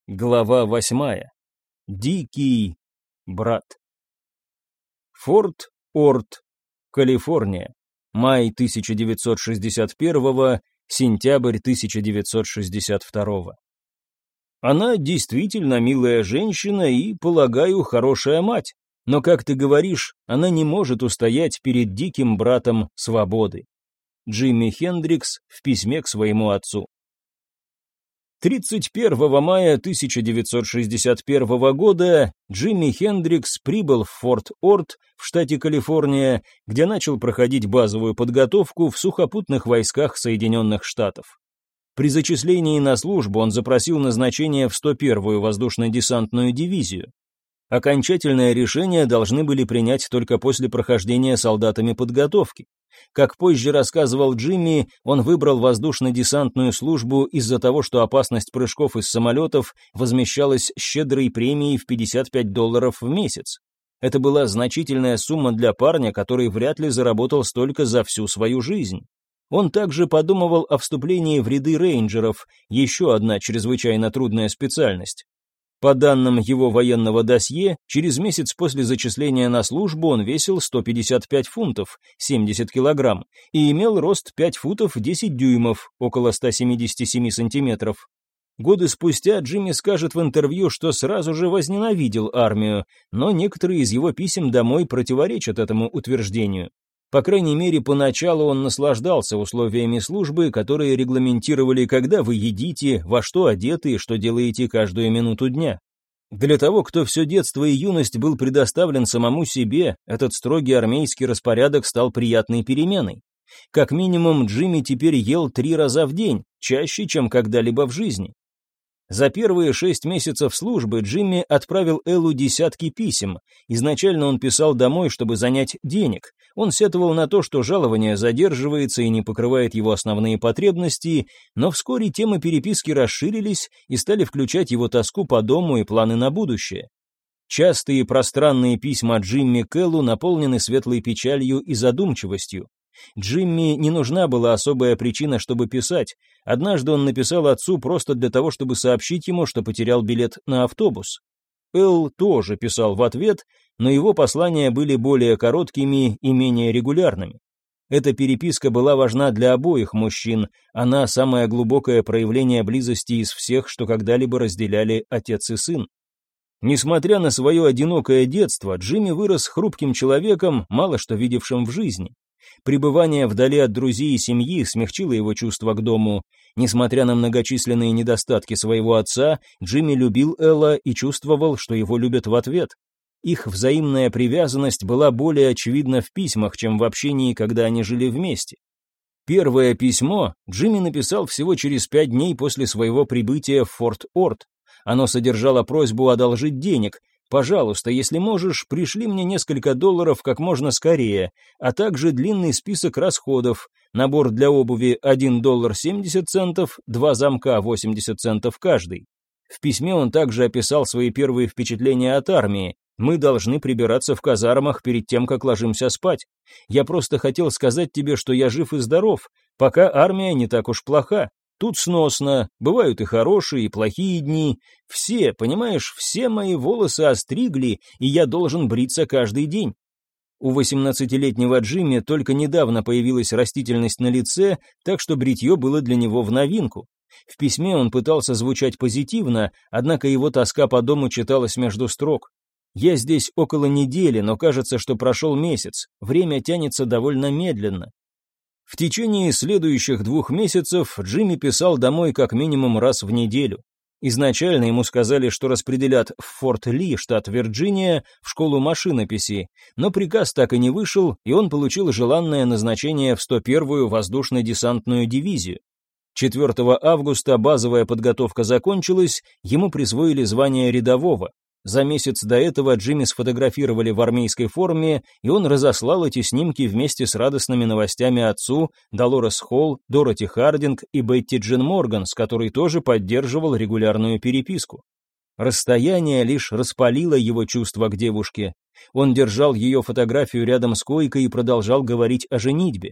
Глава 8. Дикий брат. Форт Орт, Калифорния. Май 1961, сентябрь 1962. Она действительно милая женщина и, полагаю, хорошая мать. Но, как ты говоришь, она не может устоять перед диким братом свободы. Джимми Хендрикс в письме к своему отцу. 31 мая 1961 года Джимми Хендрикс прибыл в Форт Орт в штате Калифорния, где начал проходить базовую подготовку в сухопутных войсках Соединенных Штатов. При зачислении на службу он запросил назначение в 101-ю воздушно-десантную дивизию. Окончательное решение должны были принять только после прохождения солдатами подготовки. Как позже рассказывал Джимми, он выбрал воздушно-десантную службу из-за того, что опасность прыжков из самолетов возмещалась щедрой премией в $55 в месяц. Это была значительная сумма для парня, который вряд ли заработал столько за всю свою жизнь. Он также подумывал о вступлении в ряды рейнджеров, еще одна чрезвычайно трудная специальность. По данным его военного досье, через месяц после зачисления на службу он весил 155 фунтов, 70 килограмм, и имел рост 5 футов 10 дюймов, около 177 сантиметров. Годы спустя Джимми скажет в интервью, что сразу же возненавидел армию, но некоторые из его писем домой противоречат этому утверждению. По крайней мере, поначалу он наслаждался условиями службы, которые регламентировали, когда вы едите, во что одеты и что делаете каждую минуту дня. Для того, кто все детство и юность был предоставлен самому себе, этот строгий армейский распорядок стал приятной переменой. Как минимум, Джимми теперь ел 3 раза в день, чаще, чем когда-либо в жизни. За первые 6 месяцев службы Джимми отправил Эллу десятки писем. Изначально он писал домой, чтобы занять денег. Он сетовал на то, что жалование задерживается и не покрывает его основные потребности, но вскоре темы переписки расширились и стали включать его тоску по дому и планы на будущее. Частые и пространные письма Джимми к Эллу наполнены светлой печалью и задумчивостью. Джимми не нужна была особая причина, чтобы писать. Однажды он написал отцу просто для того, чтобы сообщить ему, что потерял билет на автобус. Эл тоже писал в ответ, но его послания были более короткими и менее регулярными. Эта переписка была важна для обоих мужчин, она самое глубокое проявление близости из всех, что когда-либо разделяли отец и сын. Несмотря на свое одинокое детство, Джимми вырос хрупким человеком, мало что видевшим в жизни. Пребывание вдали от друзей и семьи смягчило его чувство к дому. Несмотря на многочисленные недостатки своего отца, Джимми любил Элла и чувствовал, что его любят в ответ. Их взаимная привязанность была более очевидна в письмах, чем в общении, когда они жили вместе. Первое письмо Джимми написал всего через 5 дней после своего прибытия в Форт Орт. Оно содержало просьбу одолжить денег. «Пожалуйста, если можешь, пришли мне несколько долларов как можно скорее, а также длинный список расходов. Набор для обуви $1.70, 2 замка 80 центов каждый». В письме он также описал свои первые впечатления от армии. «Мы должны прибираться в казармах перед тем, как ложимся спать. Я просто хотел сказать тебе, что я жив и здоров, пока армия не так уж плоха. Тут сносно, бывают и хорошие, и плохие дни. Все, понимаешь, все мои волосы остригли, и я должен бриться каждый день». У 18-летнего Джимми только недавно появилась растительность на лице, так что бритье было для него в новинку. В письме он пытался звучать позитивно, однако его тоска по дому читалась между строк. «Я здесь около недели, но кажется, что прошел месяц. Время тянется довольно медленно». В течение следующих 2 месяцев Джимми писал домой как минимум раз в неделю. Изначально ему сказали, что распределят в Форт Ли, штат Вирджиния, в школу машинописи, но приказ так и не вышел, и он получил желанное назначение в 101-ю воздушно-десантную дивизию. 4 августа базовая подготовка закончилась, ему присвоили звание рядового. За месяц до этого Джимми сфотографировали в армейской форме, и он разослал эти снимки вместе с радостными новостями отцу, Долорес Холл, Дороти Хардинг и Бетти Джин Морган, с которой тоже поддерживал регулярную переписку. Расстояние лишь распалило его чувства к девушке. Он держал ее фотографию рядом с койкой и продолжал говорить о женитьбе.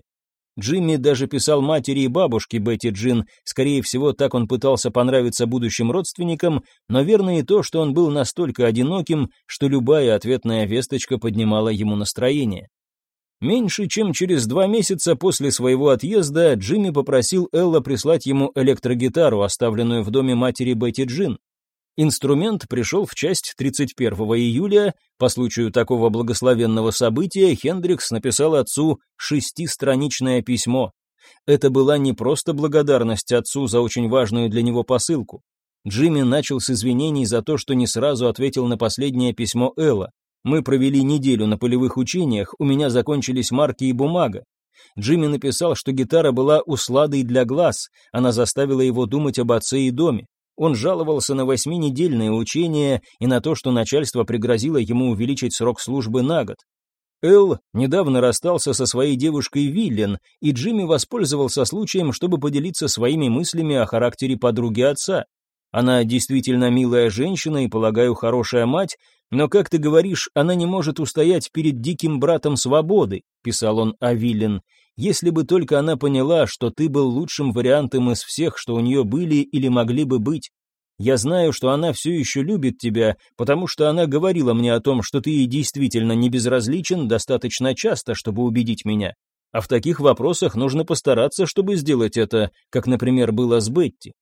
Джимми даже писал матери и бабушке Бетти Джин, скорее всего, так он пытался понравиться будущим родственникам, но верно и то, что он был настолько одиноким, что любая ответная весточка поднимала ему настроение. Меньше чем через 2 месяца после своего отъезда Джимми попросил Элла прислать ему электрогитару, оставленную в доме матери Бетти Джин. Инструмент пришел в часть 31 июля. По случаю такого благословенного события Хендрикс написал отцу 6-страничное письмо. Это была не просто благодарность отцу за очень важную для него посылку. Джимми начал с извинений за то, что не сразу ответил на последнее письмо Элла. «Мы провели неделю на полевых учениях, у меня закончились марки и бумага». Джимми написал, что гитара была усладой для глаз, она заставила его думать об отце и доме. Он жаловался на 8-недельное учение и на то, что начальство пригрозило ему увеличить срок службы на год. Эл недавно расстался со своей девушкой Виллен, и Джимми воспользовался случаем, чтобы поделиться своими мыслями о характере подруги отца. «Она действительно милая женщина и, полагаю, хорошая мать, но, как ты говоришь, она не может устоять перед диким братом свободы», — писал он о Виллен. «Если бы только она поняла, что ты был лучшим вариантом из всех, что у нее были или могли бы быть. Я знаю, что она все еще любит тебя, потому что она говорила мне о том, что ты ей действительно не безразличен достаточно часто, чтобы убедить меня. А в таких вопросах нужно постараться, чтобы сделать это, как, например, было с Бетти».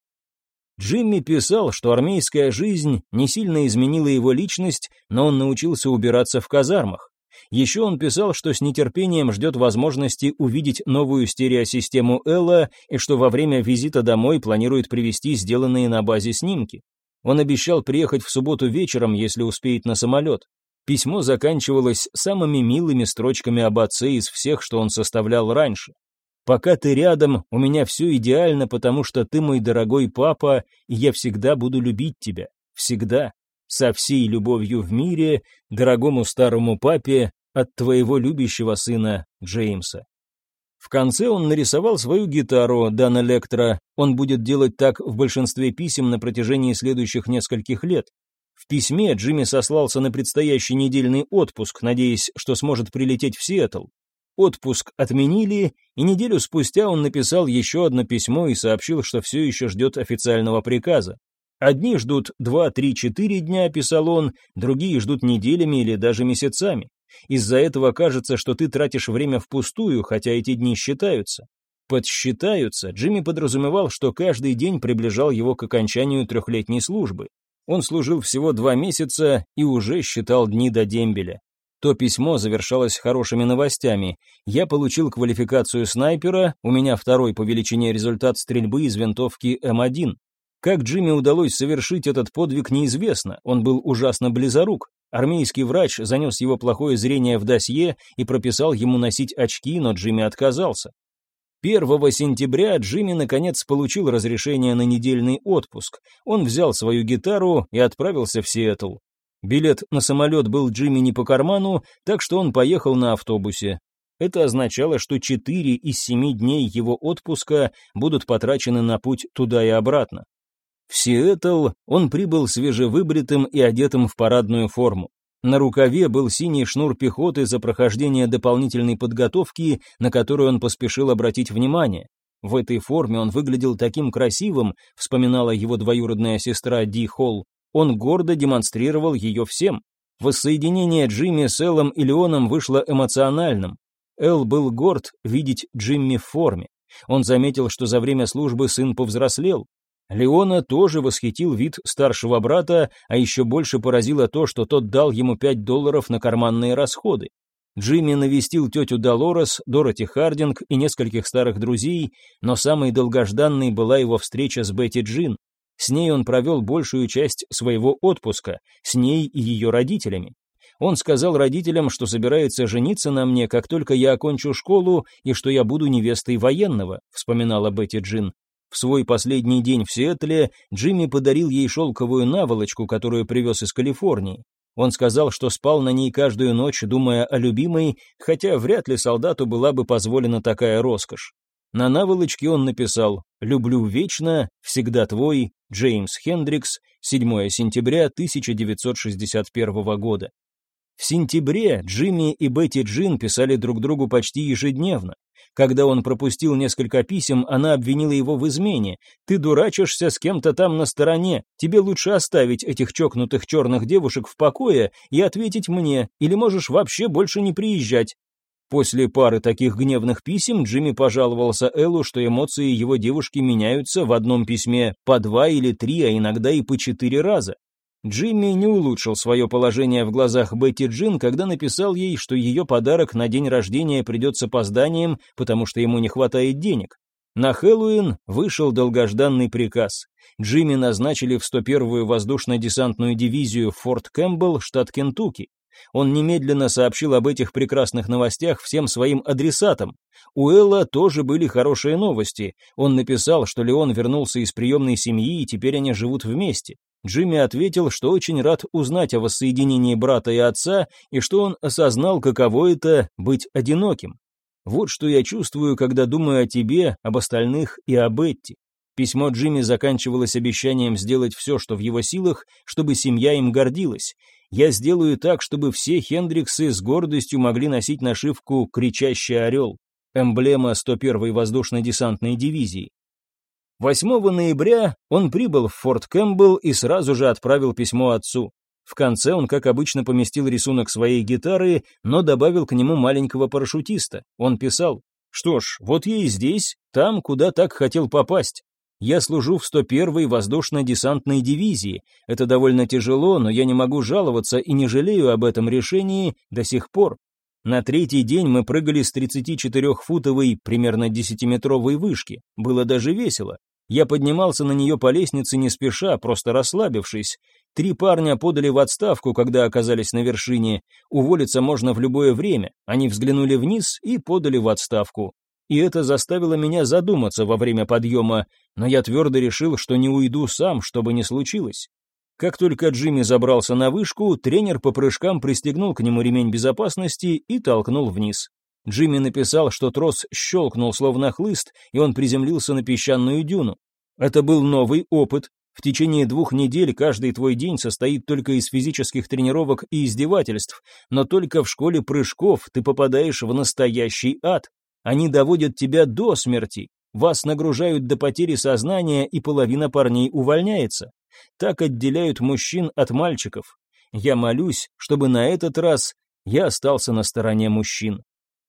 Джимми писал, что армейская жизнь не сильно изменила его личность, но он научился убираться в казармах. Еще он писал, что с нетерпением ждет возможности увидеть новую стереосистему Элла и что во время визита домой планирует привезти сделанные на базе снимки. Он обещал приехать в субботу вечером, если успеет на самолет. Письмо заканчивалось самыми милыми строчками об отце из всех, что он составлял раньше. «Пока ты рядом, у меня все идеально, потому что ты мой дорогой папа, и я всегда буду любить тебя. Всегда. Со всей любовью в мире, дорогому старому папе, от твоего любящего сына Джеймса». В конце он нарисовал свою гитару Дан Электро. Он будет делать так в большинстве писем на протяжении следующих нескольких лет. В письме Джимми сослался на предстоящий недельный отпуск, надеясь, что сможет прилететь в Сиэтл. Отпуск отменили, и неделю спустя он написал еще одно письмо и сообщил, что все еще ждет официального приказа. «Одни ждут 2-3-4 дня», — писал он, другие ждут неделями или даже месяцами. Из-за этого кажется, что ты тратишь время впустую, хотя эти дни считаются. Под «считаются» Джимми подразумевал, что каждый день приближал его к окончанию 3-летней службы. Он служил всего 2 месяца и уже считал дни до дембеля. То письмо завершалось хорошими новостями. «Я получил квалификацию снайпера, у меня 2-й по величине результат стрельбы из винтовки М1. Как Джимми удалось совершить этот подвиг, неизвестно, он был ужасно близорук. Армейский врач занес его плохое зрение в досье и прописал ему носить очки, но Джимми отказался. 1 сентября Джимми наконец получил разрешение на недельный отпуск. Он взял свою гитару и отправился в Сиэтл. Билет на самолет был Джимми не по карману, так что он поехал на автобусе. Это означало, что 4 из 7 дней его отпуска будут потрачены на путь туда и обратно. В Сиэтл он прибыл свежевыбритым и одетым в парадную форму. На рукаве был синий шнур пехоты за прохождение дополнительной подготовки, на которую он поспешил обратить внимание. В этой форме он выглядел таким красивым, вспоминала его двоюродная сестра Ди Холл. Он гордо демонстрировал ее всем. Воссоединение Джимми с Эллом и Леоном вышло эмоциональным. Эл был горд видеть Джимми в форме. Он заметил, что за время службы сын повзрослел. Леона тоже восхитил вид старшего брата, а еще больше поразило то, что тот дал ему $5 на карманные расходы. Джимми навестил тетю Долорес, Дороти Хардинг и нескольких старых друзей, но самой долгожданной была его встреча с Бетти Джин. С ней он провел большую часть своего отпуска, с ней и ее родителями. Он сказал родителям, что собирается жениться на мне, как только я окончу школу, и что я буду невестой военного, вспоминала Бетти Джин. В свой последний день в Сиэтле Джимми подарил ей шелковую наволочку, которую привез из Калифорнии. Он сказал, что спал на ней каждую ночь, думая о любимой, хотя вряд ли солдату была бы позволена такая роскошь. На наволочке он написал «Люблю вечно, всегда твой, Джеймс Хендрикс, 7 сентября 1961 года». В сентябре Джимми и Бетти Джин писали друг другу почти ежедневно. Когда он пропустил несколько писем, она обвинила его в измене. «Ты дурачишься с кем-то там на стороне. Тебе лучше оставить этих чокнутых черных девушек в покое и ответить мне, или можешь вообще больше не приезжать». После пары таких гневных писем Джимми пожаловался Эллу, что эмоции его девушки меняются в одном письме по 2 или 3, а иногда и по 4 раза. Джимми не улучшил свое положение в глазах Бетти Джин, когда написал ей, что ее подарок на день рождения придет с опозданием, потому что ему не хватает денег. На Хэллоуин вышел долгожданный приказ. Джимми назначили в 101-ю воздушно-десантную дивизию в Форт Кэмпбелл, штат Кентукки. Он немедленно сообщил об этих прекрасных новостях всем своим адресатам. У Элла тоже были хорошие новости. Он написал, что Леон вернулся из приемной семьи, и теперь они живут вместе. Джимми ответил, что очень рад узнать о воссоединении брата и отца, и что он осознал, каково это — быть одиноким. «Вот что я чувствую, когда думаю о тебе, об остальных и об Бетти». Письмо Джимми заканчивалось обещанием сделать все, что в его силах, чтобы семья им гордилась. «Я сделаю так, чтобы все Хендриксы с гордостью могли носить нашивку «Кричащий орел», эмблема 101-й воздушно-десантной дивизии». 8 ноября он прибыл в Форт Кэмпбелл и сразу же отправил письмо отцу. В конце он, как обычно, поместил рисунок своей гитары, но добавил к нему маленького парашютиста. Он писал: «Что ж, вот я и здесь, там, куда так хотел попасть. Я служу в 101-й воздушно-десантной дивизии. Это довольно тяжело, но я не могу жаловаться и не жалею об этом решении до сих пор. На 3-й день мы прыгали с 34-футовой, примерно 10-метровой вышки. Было даже весело. Я поднимался на нее по лестнице не спеша, просто расслабившись. 3 парня подали в отставку, когда оказались на вершине. Уволиться можно в любое время. Они взглянули вниз и подали в отставку. И это заставило меня задуматься во время подъема, но я твердо решил, что не уйду сам, что бы ни случилось. Как только Джимми забрался на вышку, тренер по прыжкам пристегнул к нему ремень безопасности и толкнул вниз. Джимми написал, что трос щелкнул словно хлыст, и он приземлился на песчаную дюну. Это был новый опыт. В течение 2 недель каждый твой день состоит только из физических тренировок и издевательств, но только в школе прыжков ты попадаешь в настоящий ад. Они доводят тебя до смерти, вас нагружают до потери сознания, и половина парней увольняется. Так отделяют мужчин от мальчиков. Я молюсь, чтобы на этот раз я остался на стороне мужчин.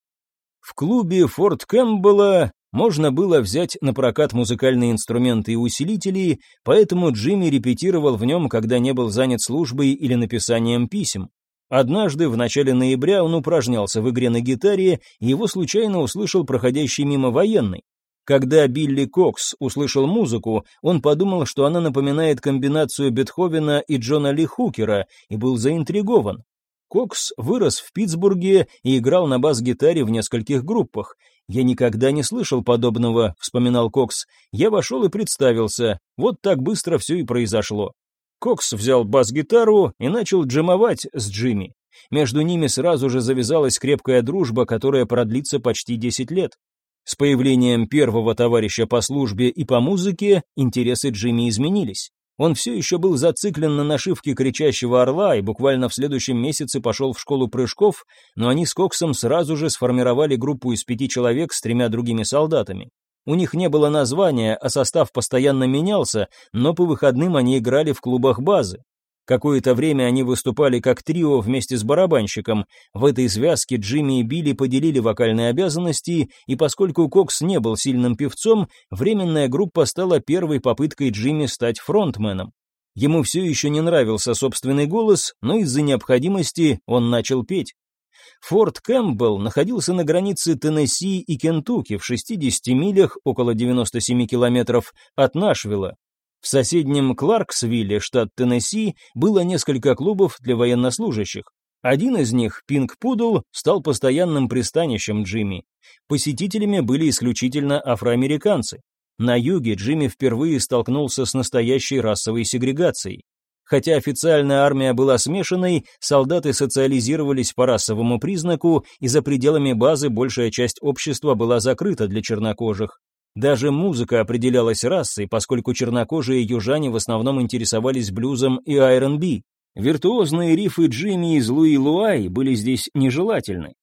В клубе Форт Кэмпбелла можно было взять на прокат музыкальные инструменты и усилители, поэтому Джимми репетировал в нем, когда не был занят службой или написанием писем. Однажды, в начале ноября, он упражнялся в игре на гитаре, и его случайно услышал проходящий мимо военный. Когда Билли Кокс услышал музыку, он подумал, что она напоминает комбинацию Бетховена и Джона Ли Хукера, и был заинтригован. Кокс вырос в Питтсбурге и играл на бас-гитаре в нескольких группах. «Я никогда не слышал подобного», — вспоминал Кокс. «Я вошел и представился. Вот так быстро все и произошло». Кокс взял бас-гитару и начал джемовать с Джимми. Между ними сразу же завязалась крепкая дружба, которая продлится почти 10 лет. С появлением первого товарища по службе и по музыке интересы Джимми изменились. Он все еще был зациклен на нашивке кричащего орла и буквально в следующем месяце пошел в школу прыжков, но они с Коксом сразу же сформировали группу из 5 человек с 3 другими солдатами. У них не было названия, а состав постоянно менялся, но по выходным они играли в клубах базы. Какое-то время они выступали как трио вместе с барабанщиком. В этой связке Джимми и Билли поделили вокальные обязанности, и поскольку Кокс не был сильным певцом, временная группа стала первой попыткой Джимми стать фронтменом. Ему все еще не нравился собственный голос, но из-за необходимости он начал петь. Форт Кэмпбелл находился на границе Теннесси и Кентукки в 60 милях, около 97 километров, от Нашвилла. В соседнем Кларксвилле, штат Теннесси, было несколько клубов для военнослужащих. Один из них, Пинк Пудл, стал постоянным пристанищем Джимми. Посетителями были исключительно афроамериканцы. На юге Джимми впервые столкнулся с настоящей расовой сегрегацией. Хотя официальная армия была смешанной, солдаты социализировались по расовому признаку, и за пределами базы большая часть общества была закрыта для чернокожих. Даже музыка определялась расой, поскольку чернокожие южане в основном интересовались блюзом и R&B. Виртуозные рифы Джимми из Луи Луай были здесь нежелательны.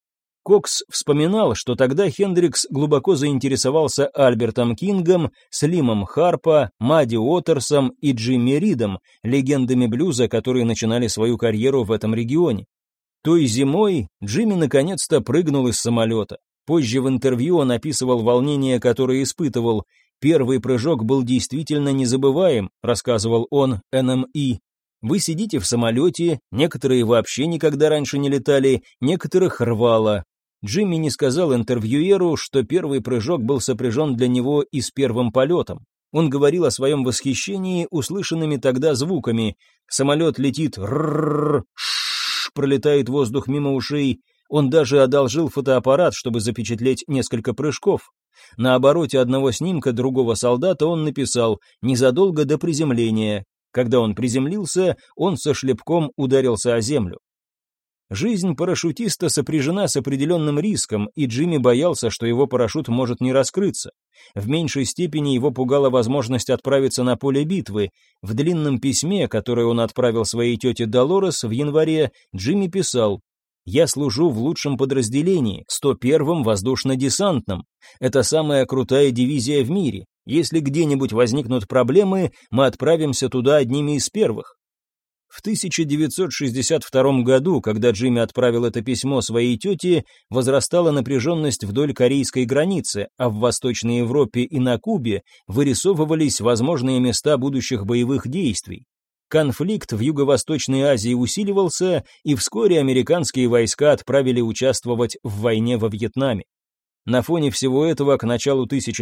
Кокс вспоминал, что тогда Хендрикс глубоко заинтересовался Альбертом Кингом, Слимом Харпа, Мадди Уотерсом и Джимми Ридом, легендами блюза, которые начинали свою карьеру в этом регионе. Той зимой Джимми наконец-то прыгнул из самолета. Позже в интервью он описывал волнение, которое испытывал. «Первый прыжок был действительно незабываем», — рассказывал он NME. «Вы сидите в самолете, некоторые вообще никогда раньше не летали, некоторых рвало». Джимми не сказал интервьюеру, что первый прыжок был сопряжен для него и с первым полетом. Он говорил о своем восхищении услышанными тогда звуками. Самолет летит, пролетает воздух мимо ушей. Он даже одолжил фотоаппарат, чтобы запечатлеть несколько прыжков. На обороте одного снимка другого солдата он написал «незадолго до приземления». Когда он приземлился, он со шлепком ударился о землю. Жизнь парашютиста сопряжена с определенным риском, и Джимми боялся, что его парашют может не раскрыться. В меньшей степени его пугала возможность отправиться на поле битвы. В длинном письме, которое он отправил своей тете Долорес в январе, Джимми писал: «Я служу в лучшем подразделении, 101-м воздушно-десантном. Это самая крутая дивизия в мире. Если где-нибудь возникнут проблемы, мы отправимся туда одними из первых». В 1962 году, когда Джимми отправил это письмо своей тете, возрастала напряженность вдоль корейской границы, а в Восточной Европе и на Кубе вырисовывались возможные места будущих боевых действий. Конфликт в Юго-Восточной Азии усиливался, и вскоре американские войска отправили участвовать в войне во Вьетнаме. На фоне всего этого к началу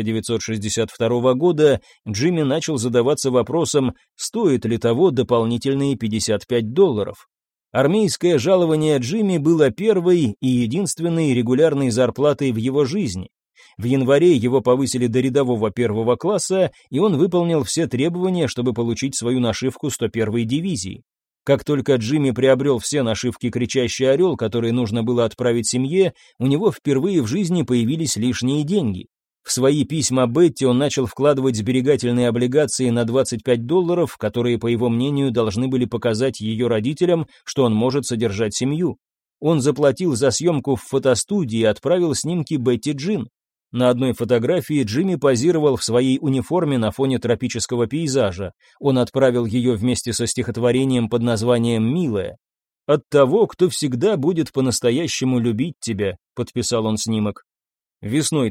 1962 года Джимми начал задаваться вопросом, стоит ли того дополнительные $55. Армейское жалование Джимми было первой и единственной регулярной зарплатой в его жизни. В январе его повысили до рядового первого класса, и он выполнил все требования, чтобы получить свою нашивку 101-й дивизии. Как только Джимми приобрел все нашивки «Кричащий орел», которые нужно было отправить семье, у него впервые в жизни появились лишние деньги. В свои письма Бетти он начал вкладывать сберегательные облигации на $25, которые, по его мнению, должны были показать ее родителям, что он может содержать семью. Он заплатил за съемку в фотостудии и отправил снимки Бетти Джин. На одной фотографии Джимми позировал в своей униформе на фоне тропического пейзажа. Он отправил ее вместе со стихотворением под названием «Милая». «От того, кто всегда будет по-настоящему любить тебя», — подписал он снимок. Весной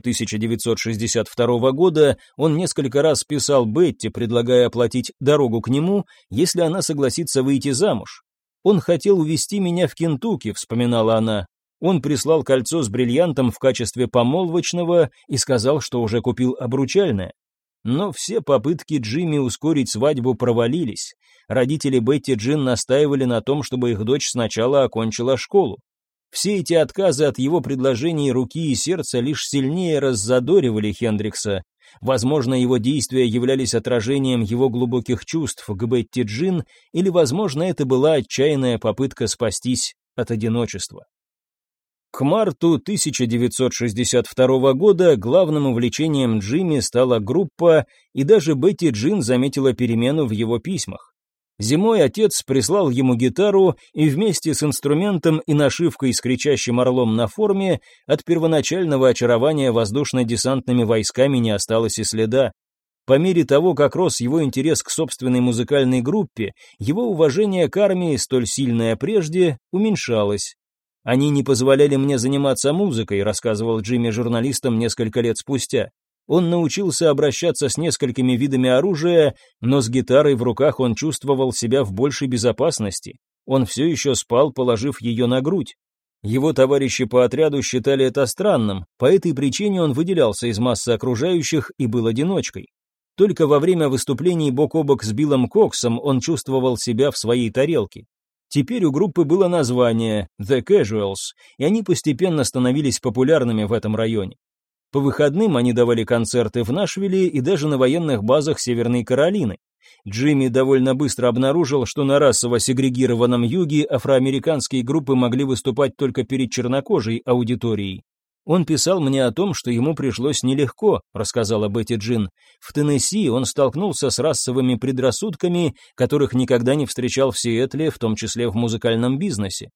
1962 года он несколько раз писал Бетти, предлагая оплатить дорогу к нему, если она согласится выйти замуж. «Он хотел увезти меня в Кентукки», — вспоминала она. Он прислал кольцо с бриллиантом в качестве помолвочного и сказал, что уже купил обручальное. Но все попытки Джимми ускорить свадьбу провалились. Родители Бетти Джин настаивали на том, чтобы их дочь сначала окончила школу. Все эти отказы от его предложений руки и сердца лишь сильнее раззадоривали Хендрикса. Возможно, его действия являлись отражением его глубоких чувств к Бетти Джин, или, возможно, это была отчаянная попытка спастись от одиночества. К марту 1962 года главным увлечением Джимми стала группа, и даже Бетти Джин заметила перемену в его письмах. Зимой отец прислал ему гитару, и вместе с инструментом и нашивкой с кричащим орлом на форме от первоначального очарования воздушно-десантными войсками не осталось и следа. По мере того, как рос его интерес к собственной музыкальной группе, его уважение к армии, столь сильное прежде, уменьшалось. «Они не позволяли мне заниматься музыкой», — рассказывал Джимми журналистам несколько лет спустя. Он научился обращаться с несколькими видами оружия, но с гитарой в руках он чувствовал себя в большей безопасности. Он все еще спал, положив ее на грудь. Его товарищи по отряду считали это странным, по этой причине он выделялся из массы окружающих и был одиночкой. Только во время выступлений бок о бок с Биллом Коксом он чувствовал себя в своей тарелке. Теперь у группы было название «The Casuals», и они постепенно становились популярными в этом районе. По выходным они давали концерты в Нашвилле и даже на военных базах Северной Каролины. Джимми довольно быстро обнаружил, что на расово сегрегированном юге афроамериканские группы могли выступать только перед чернокожей аудиторией. «Он писал мне о том, что ему пришлось нелегко», — рассказала Бетти Джин. «В Теннесси он столкнулся с расовыми предрассудками, которых никогда не встречал в Сиэтле, в том числе в музыкальном бизнесе.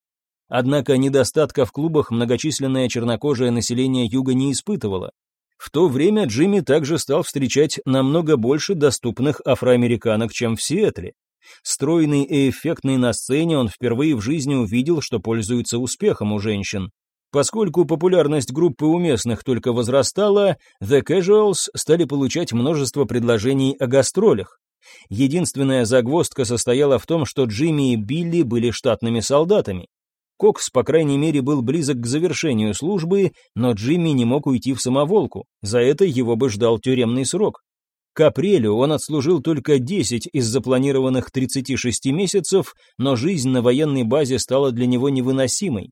Однако недостатка в клубах многочисленное чернокожее население Юга не испытывало. В то время Джимми также стал встречать намного больше доступных афроамериканок, чем в Сиэтле. Стройный и эффектный на сцене, он впервые в жизни увидел, что пользуется успехом у женщин. Поскольку популярность группы у местных только возрастала, The Casuals стали получать множество предложений о гастролях. Единственная загвоздка состояла в том, что Джимми и Билли были штатными солдатами. Кокс, по крайней мере, был близок к завершению службы, но Джимми не мог уйти в самоволку, за это его бы ждал тюремный срок. К апрелю он отслужил только 10 из запланированных 36 месяцев, но жизнь на военной базе стала для него невыносимой.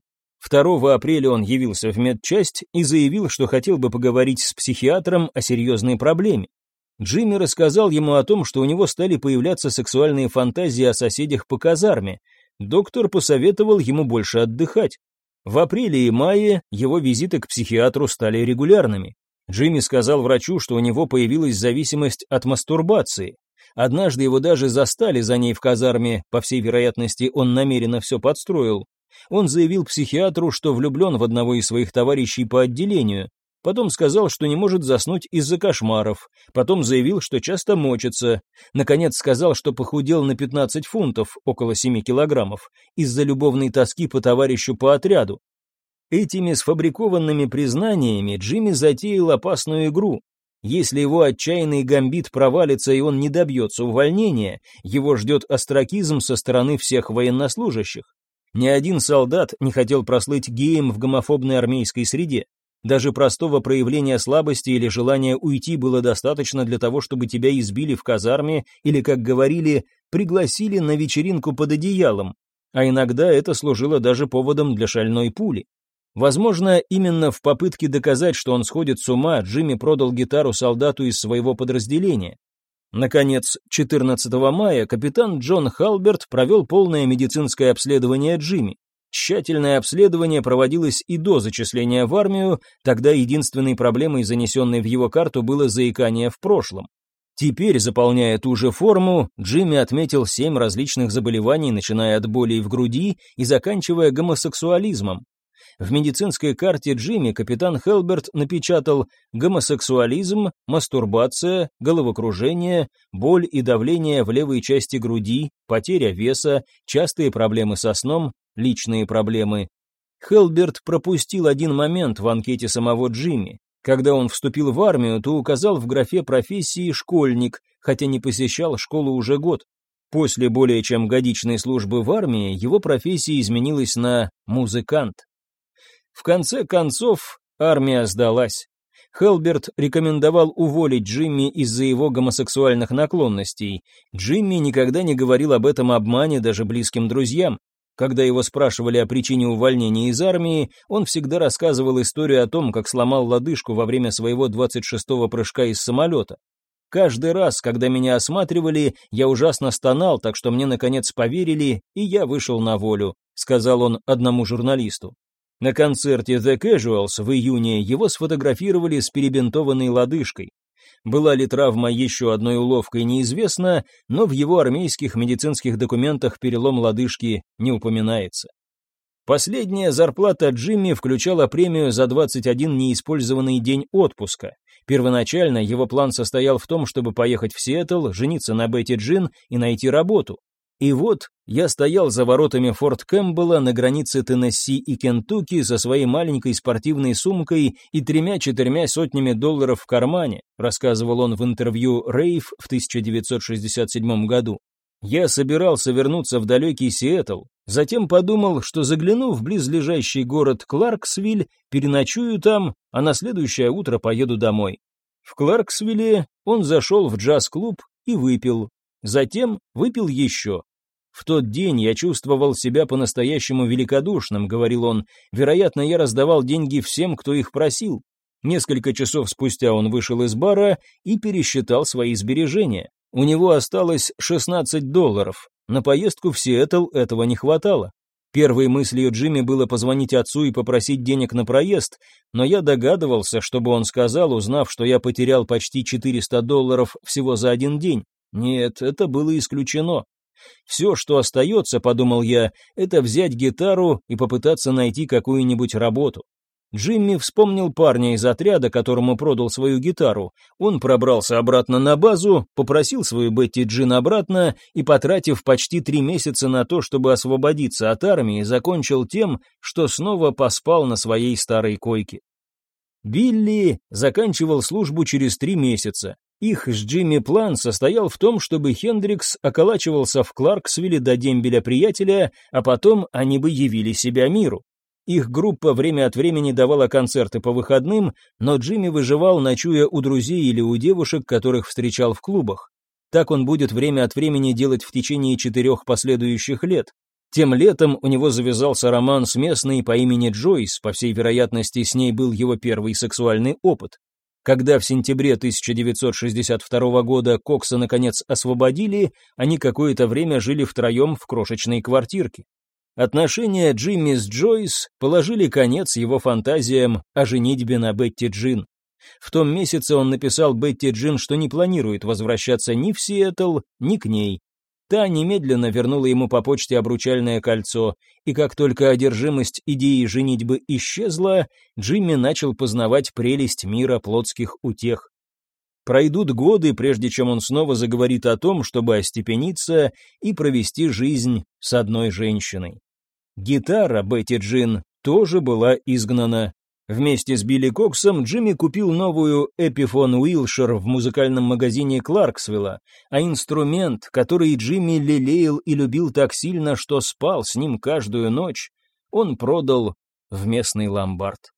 2 апреля он явился в медчасть и заявил, что хотел бы поговорить с психиатром о серьезной проблеме. Джимми рассказал ему о том, что у него стали появляться сексуальные фантазии о соседях по казарме. Доктор посоветовал ему больше отдыхать. В апреле и мае его визиты к психиатру стали регулярными. Джимми сказал врачу, что у него появилась зависимость от мастурбации. Однажды его даже застали за ней в казарме, по всей вероятности, он намеренно все подстроил. Он заявил психиатру, что влюблен в одного из своих товарищей по отделению. Потом сказал, что не может заснуть из-за кошмаров. Потом заявил, что часто мочится. Наконец сказал, что похудел на 15 фунтов, около 7 килограммов, из-за любовной тоски по товарищу по отряду. Этими сфабрикованными признаниями Джимми затеял опасную игру. Если его отчаянный гамбит провалится и он не добьется увольнения, его ждет остракизм со стороны всех военнослужащих. Ни один солдат не хотел прослыть геем в гомофобной армейской среде. Даже простого проявления слабости или желания уйти было достаточно для того, чтобы тебя избили в казарме или, как говорили, пригласили на вечеринку под одеялом, а иногда это служило даже поводом для шальной пули. Возможно, именно в попытке доказать, что он сходит с ума, Джимми продал гитару солдату из своего подразделения. Наконец, 14 мая капитан Джон Халберт провел полное медицинское обследование Джимми. Тщательное обследование проводилось и до зачисления в армию, тогда единственной проблемой, занесенной в его карту, было заикание в прошлом. Теперь, заполняя ту же форму, Джимми отметил 7 различных заболеваний, начиная от болей в груди и заканчивая гомосексуализмом. В медицинской карте Джимми капитан Хелберт напечатал гомосексуализм, мастурбация, головокружение, боль и давление в левой части груди, потеря веса, частые проблемы со сном, личные проблемы. Хелберт пропустил один момент в анкете самого Джимми. Когда он вступил в армию, то указал в графе профессии «школьник», хотя не посещал школу уже год. После более чем годичной службы в армии его профессия изменилась на «музыкант». В конце концов, армия сдалась. Хелберт рекомендовал уволить Джимми из-за его гомосексуальных наклонностей. Джимми никогда не говорил об этом обмане даже близким друзьям. Когда его спрашивали о причине увольнения из армии, он всегда рассказывал историю о том, как сломал лодыжку во время своего 26-го прыжка из самолета. «Каждый раз, когда меня осматривали, я ужасно стонал, так что мне наконец поверили, и я вышел на волю», сказал он одному журналисту. На концерте The Casuals в июне его сфотографировали с перебинтованной лодыжкой. Была ли травма еще одной уловкой, неизвестно, но в его армейских медицинских документах перелом лодыжки не упоминается. Последняя зарплата Джимми включала премию за 21 неиспользованный день отпуска. Первоначально его план состоял в том, чтобы поехать в Сиэтл, жениться на Бетти Джин и найти работу. И вот я стоял за воротами Форт Кэмпбелла на границе Теннесси и Кентукки со своей маленькой спортивной сумкой и 3-4 сотнями долларов в кармане, рассказывал он в интервью Рейв в 1967 году. Я собирался вернуться в далекий Сиэтл, затем подумал, что загляну в близлежащий город Кларксвилл, переночую там, а на следующее утро поеду домой. В Кларксвилле он зашел в джаз-клуб и выпил. Затем выпил еще. «В тот день я чувствовал себя по-настоящему великодушным», — говорил он. «Вероятно, я раздавал деньги всем, кто их просил». Несколько часов спустя он вышел из бара и пересчитал свои сбережения. У него осталось $16. На поездку в Сиэтл этого не хватало. Первой мыслью Джимми было позвонить отцу и попросить денег на проезд, но я догадывался, что бы он сказал, узнав, что я потерял почти $400 всего за один день. Нет, это было исключено. Все, что остается, подумал я, это взять гитару и попытаться найти какую-нибудь работу. Джимми вспомнил парня из отряда, которому продал свою гитару. Он пробрался обратно на базу, попросил свою Бетти Джин обратно и, потратив почти 3 месяца на то, чтобы освободиться от армии, закончил тем, что снова поспал на своей старой койке. Билли заканчивал службу через 3 месяца. Их с Джимми план состоял в том, чтобы Хендрикс околачивался в Кларксвилле до дембеля приятеля, а потом они бы явили себя миру. Их группа время от времени давала концерты по выходным, но Джимми выживал, ночуя у друзей или у девушек, которых встречал в клубах. Так он будет время от времени делать в течение 4 последующих лет. Тем летом у него завязался роман с местной по имени Джойс, по всей вероятности, с ней был его первый сексуальный опыт. Когда в сентябре 1962 года Кокса наконец освободили, они какое-то время жили втроем в крошечной квартирке. Отношения Джимми с Джойс положили конец его фантазиям о женитьбе на Бетти Джин. В том месяце он написал Бетти Джин, что не планирует возвращаться ни в Сиэтл, ни к ней. Та немедленно вернула ему по почте обручальное кольцо, и как только одержимость идеей женитьбы исчезла, Джимми начал познавать прелесть мира плотских утех. Пройдут годы, прежде чем он снова заговорит о том, чтобы остепениться и провести жизнь с одной женщиной. Гитара Бетти Джин тоже была изгнана. Вместе с Билли Коксом Джимми купил новую Эпифон Уилшир в музыкальном магазине Кларксвилла, а инструмент, который Джимми лелеял и любил так сильно, что спал с ним каждую ночь, он продал в местный ломбард.